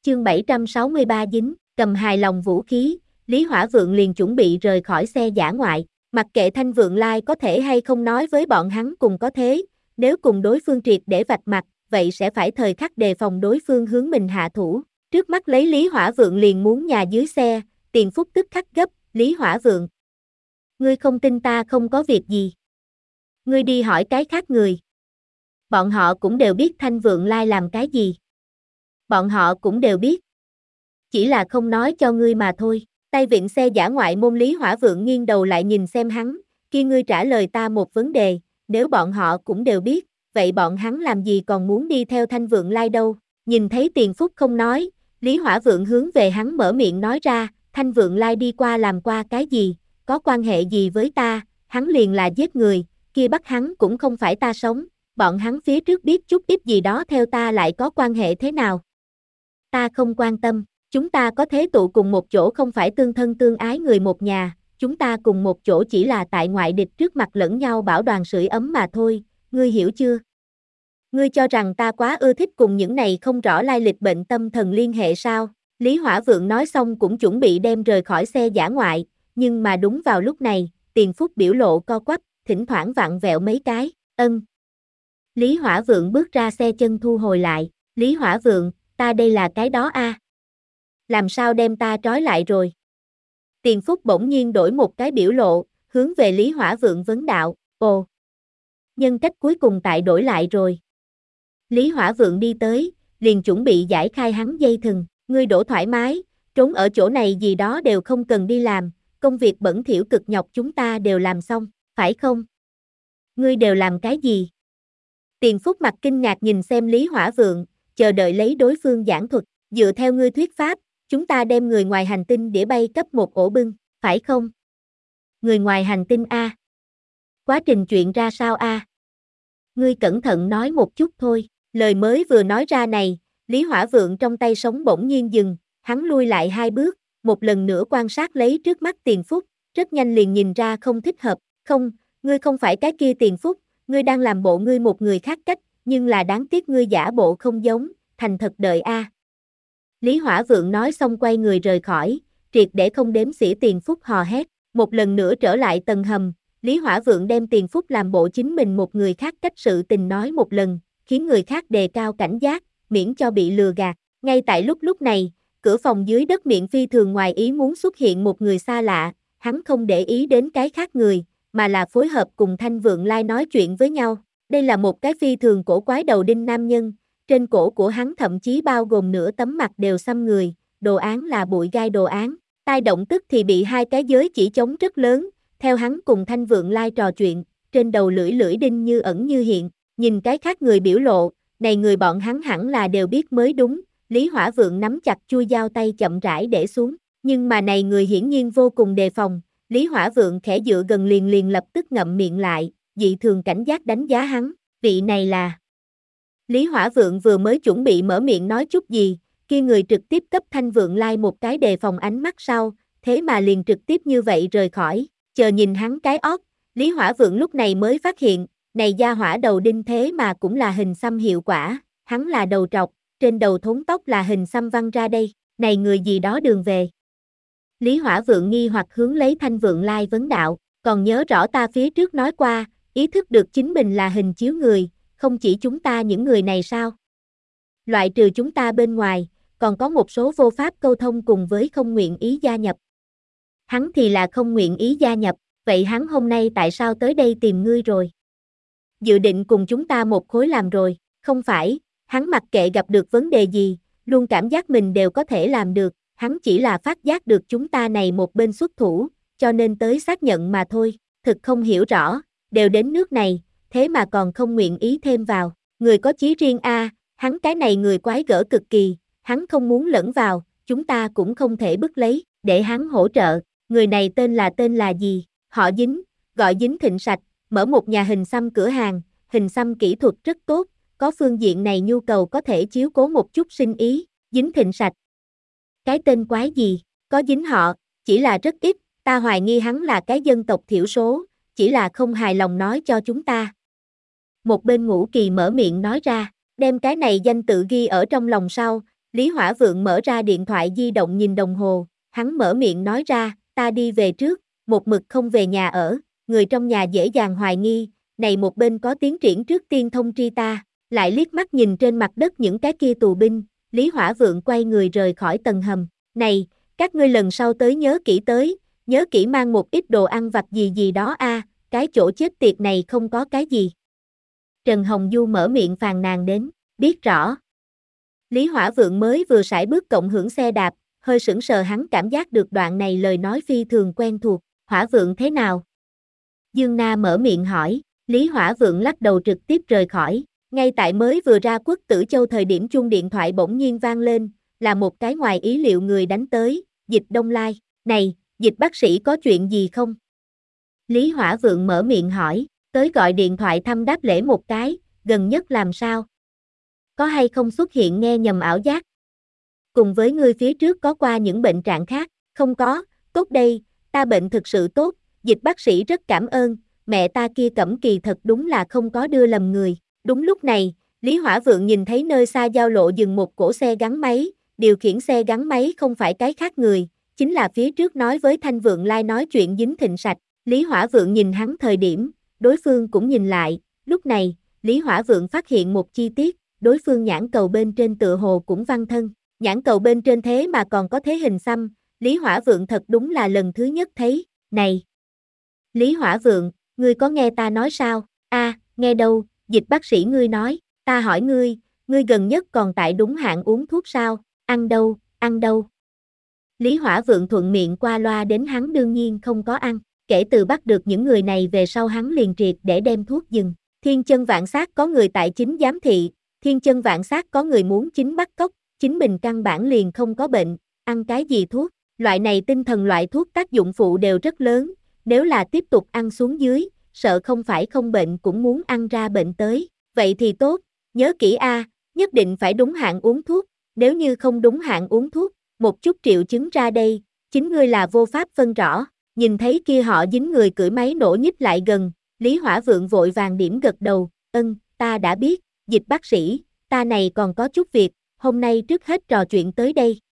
Chương 763 dính, cầm hài lòng vũ khí, Lý Hỏa Vượng liền chuẩn bị rời khỏi xe dã ngoại, mặc kệ Thanh Vượng Lai có thể hay không nói với bọn hắn cùng có thế, nếu cùng đối phương triệt để vạch mặt, vậy sẽ phải thời khắc đề phòng đối phương hướng mình hạ thủ. Trước mắt lấy Lý Hỏa Vượng liền muốn nhà dưới xe, Tiền Phúc tức khắc gấp, Lý Hỏa Vượng. Ngươi không tin ta không có việc gì. Ngươi đi hỏi cái khác người. Bọn họ cũng đều biết Thanh Vượng Lai làm cái gì. Bọn họ cũng đều biết. Chỉ là không nói cho ngươi mà thôi. Tay vịn xe dã ngoại môn Lý Hỏa Vượng nghiêng đầu lại nhìn xem hắn, khi ngươi trả lời ta một vấn đề, nếu bọn họ cũng đều biết, vậy bọn hắn làm gì còn muốn đi theo Thanh Vượng Lai đâu. Nhìn thấy Tiền Phúc không nói, Lý Hỏa Vượng hướng về hắn mở miệng nói ra, Thanh Vượng Lai đi qua làm qua cái gì, có quan hệ gì với ta, hắn liền là giết người, kia bắt hắn cũng không phải ta sống, bọn hắn phía trước biết chút ít gì đó theo ta lại có quan hệ thế nào. Ta không quan tâm, chúng ta có thế tụ cùng một chỗ không phải tương thân tương ái người một nhà, chúng ta cùng một chỗ chỉ là tại ngoại địch trước mặt lẫn nhau bảo đoàn sưởi ấm mà thôi, ngươi hiểu chưa? Ngươi cho rằng ta quá ưa thích cùng những này không rõ lai lịch bệnh tâm thần liên hệ sao? Lý Hỏa Vượng nói xong cũng chuẩn bị đem rời khỏi xe dã ngoại, nhưng mà đúng vào lúc này, Tiền Phúc biểu lộ co quắp, thỉnh thoảng vặn vẹo mấy cái, Lý Hỏa Vượng bước ra xe chân thu hồi lại, Lý Hỏa Vượng, ta đây là cái đó a. Làm sao đem ta trói lại rồi? Tiền Phúc bỗng nhiên đổi một cái biểu lộ, hướng về Lý Hỏa Vượng vấn đạo, ồ. Nhân cách cuối cùng tại đổi lại rồi. Lý Hỏa Vượng đi tới, liền chuẩn bị giải khai hắn dây thừng, ngươi đổ thoải mái, trốn ở chỗ này gì đó đều không cần đi làm, công việc bẩn thỉu cực nhọc chúng ta đều làm xong, phải không? Ngươi đều làm cái gì? Tiền Phúc mặt kinh ngạc nhìn xem Lý Hỏa Vượng, chờ đợi lấy đối phương giảng thuật, dựa theo ngươi thuyết pháp, chúng ta đem người ngoài hành tinh đĩa bay cấp một ổ bưng, phải không? Người ngoài hành tinh A. Quá trình chuyện ra sao A? Ngươi cẩn thận nói một chút thôi, lời mới vừa nói ra này, Lý Hỏa Vượng trong tay sóng bỗng nhiên dừng, hắn lui lại 2 bước, một lần nữa quan sát lấy trước mắt Tiền Phúc, rất nhanh liền nhìn ra không thích hợp, không, ngươi không phải cái kia Tiền Phúc, ngươi đang làm bộ ngươi một người khác cách, nhưng là đáng tiếc ngươi giả bộ không giống, thành thật đợi A. Lý Hỏa Vượng nói xong quay người rời khỏi, triệt để không đếm xỉa Tiền Phúc hò hét, một lần nữa trở lại tầng hầm, Lý Hỏa Vượng đem Tiền Phúc làm bộ chính mình một người khác cách sự tình nói một lần, khiến người khác đề cao cảnh giác, miễn cho bị lừa gạt. Ngay tại lúc này, cửa phòng dưới đất miệng phi thường ngoài ý muốn xuất hiện một người xa lạ, hắn không để ý đến cái khác người, mà là phối hợp cùng Thanh Vượng Lai nói chuyện với nhau. Đây là một cái phi thường cổ quái đầu đinh nam nhân, trên cổ của hắn thậm chí bao gồm nửa tấm mặt đều xăm người, đồ án là bụi gai đồ án. Tai động tức thì bị 2 cái giới chỉ trống rất lớn, theo hắn cùng Thanh Vượng Lai trò chuyện, trên đầu lưỡi đinh như ẩn như hiện, nhìn cái khác người biểu lộ, này người bọn hắn hẳn là đều biết mới đúng, Lý Hỏa Vượng nắm chặt chui dao tay chậm rãi để xuống, nhưng mà này người hiển nhiên vô cùng đề phòng, Lý Hỏa Vượng khẽ dựa gần liền lập tức ngậm miệng lại, dị thường cảnh giác đánh giá hắn, vị này là... Lý Hỏa Vượng vừa mới chuẩn bị mở miệng nói chút gì, kia người trực tiếp cấp Thanh Vượng Lai một cái đề phòng ánh mắt sau, thế mà liền trực tiếp như vậy rời khỏi, chờ nhìn hắn cái ót, Lý Hỏa Vượng lúc này mới phát hiện, này gia hỏa đầu đinh thế mà cũng là hình xăm hiệu quả, hắn là đầu trọc, trên đầu thốn tóc là hình xăm văng ra đây, này người gì đó đường về. Lý Hỏa Vượng nghi hoặc hướng lấy Thanh Vượng Lai vấn đạo, còn nhớ rõ ta phía trước nói qua, ý thức được chính mình là hình chiếu người, không chỉ chúng ta những người này sao? Loại trừ chúng ta bên ngoài, còn có một số vô pháp câu thông cùng với không nguyện ý gia nhập. Hắn thì là không nguyện ý gia nhập, vậy hắn hôm nay tại sao tới đây tìm ngươi rồi? Dự định cùng chúng ta một khối làm rồi, không phải, hắn mặc kệ gặp được vấn đề gì, luôn cảm giác mình đều có thể làm được, hắn chỉ là phát giác được chúng ta này một bên xuất thủ, cho nên tới xác nhận mà thôi, thực không hiểu rõ, đều đến nước này, thế mà còn không nguyện ý thêm vào, người có chí riêng a, hắn cái này người quái gở cực kỳ, hắn không muốn lẫn vào, chúng ta cũng không thể bức lấy, để hắn hỗ trợ, người này tên là gì, họ Dính, gọi Dính Thịnh Sạch, mở một nhà hình xăm cửa hàng, hình xăm kỹ thuật rất tốt, có phương diện này nhu cầu có thể chiếu cố một chút sinh ý, Dính Thịnh Sạch. Cái tên quái gì, có dính họ, chỉ là rất ít, ta hoài nghi hắn là cái dân tộc thiểu số, chỉ là không hài lòng nói cho chúng ta. Một bên Ngũ Kỳ mở miệng nói ra, đem cái này danh tự ghi ở trong lòng sau, Lý Hỏa Vượng mở ra điện thoại di động nhìn đồng hồ, hắn mở miệng nói ra, ta đi về trước, một mực không về nhà ở, người trong nhà dễ dàng hoài nghi, này một bên có tiến triển trước tiên thông tri ta, lại liếc mắt nhìn trên mặt đất những cái kia tù binh, Lý Hỏa Vượng quay người rời khỏi tầng hầm, này, các ngươi lần sau tới, nhớ kỹ mang một ít đồ ăn vặt gì gì đó a, cái chỗ chết tiệt này không có cái gì. Trần Hồng Du mở miệng phàn nàn đến, biết rõ. Lý Hỏa Vượng mới vừa sải bước cộng hưởng xe đạp, hơi sững sờ hắn cảm giác được đoạn này lời nói phi thường quen thuộc, Hỏa Vượng thế nào? Dương Na mở miệng hỏi, Lý Hỏa Vượng lắc đầu trực tiếp rời khỏi, ngay tại mới vừa ra Quốc Tử Châu thời điểm chuông điện thoại bỗng nhiên vang lên, là một cái ngoài ý liệu người đánh tới, Dịch Đông Lai, này, Dịch bác sĩ có chuyện gì không? Lý Hỏa Vượng mở miệng hỏi, tới gọi điện thoại thăm đáp lễ một cái, gần nhất làm sao? Có hay không xuất hiện nghe nhầm ảo giác? Cùng với ngươi phía trước có qua những bệnh trạng khác, không có, tốt đây, ta bệnh thực sự tốt, Dịch bác sĩ rất cảm ơn, mẹ ta kia Cẩm Kỳ thật đúng là không có đưa lầm người. Đúng lúc này, Lý Hỏa Vượng nhìn thấy nơi xa giao lộ dừng một cỗ xe gắn máy, điều khiển xe gắn máy không phải cái khác người, chính là phía trước nói với Thanh Vượng Lai nói chuyện Dính Thịnh Sạch. Lý Hỏa Vượng nhìn hắn thời điểm, đối phương cũng nhìn lại, lúc này, Lý Hỏa Vượng phát hiện một chi tiết, đối phương nhãn cầu bên trên tựa hồ cũng văn thân, nhãn cầu bên trên thế mà còn có thế hình xăm, Lý Hỏa Vượng thật đúng là lần thứ nhất thấy, này. Lý Hỏa Vượng, ngươi có nghe ta nói sao? Nghe đâu, Dịch bác sĩ ngươi nói, ta hỏi ngươi gần nhất còn tại đúng hạn uống thuốc sao, ăn đâu? Lý Hỏa Vượng thuận miệng qua loa đến hắn đương nhiên không có ăn, kể từ bắt được những người này về sau hắn liền triệt để đem thuốc dừng, thiên chân vạn sát có người tại chính giám thị, thiên chân vạn sát có người muốn chính bắt cóc, chính mình căn bản liền không có bệnh, ăn cái gì thuốc, loại này tinh thần loại thuốc tác dụng phụ đều rất lớn, nếu là tiếp tục ăn xuống dưới, sợ không phải không bệnh cũng muốn ăn ra bệnh tới, vậy thì tốt, nhớ kỹ nhất định phải đúng hạn uống thuốc, nếu như không đúng hạn uống thuốc, một chút triệu chứng ra đây, chính ngươi là vô pháp phân rõ, nhìn thấy kia họ dính người cưỡi máy nổ nhích lại gần, Lý Hỏa Vượng vội vàng điểm gật đầu, ta đã biết, Dịch bác sĩ, ta này còn có chút việc, hôm nay trước hết trò chuyện tới đây.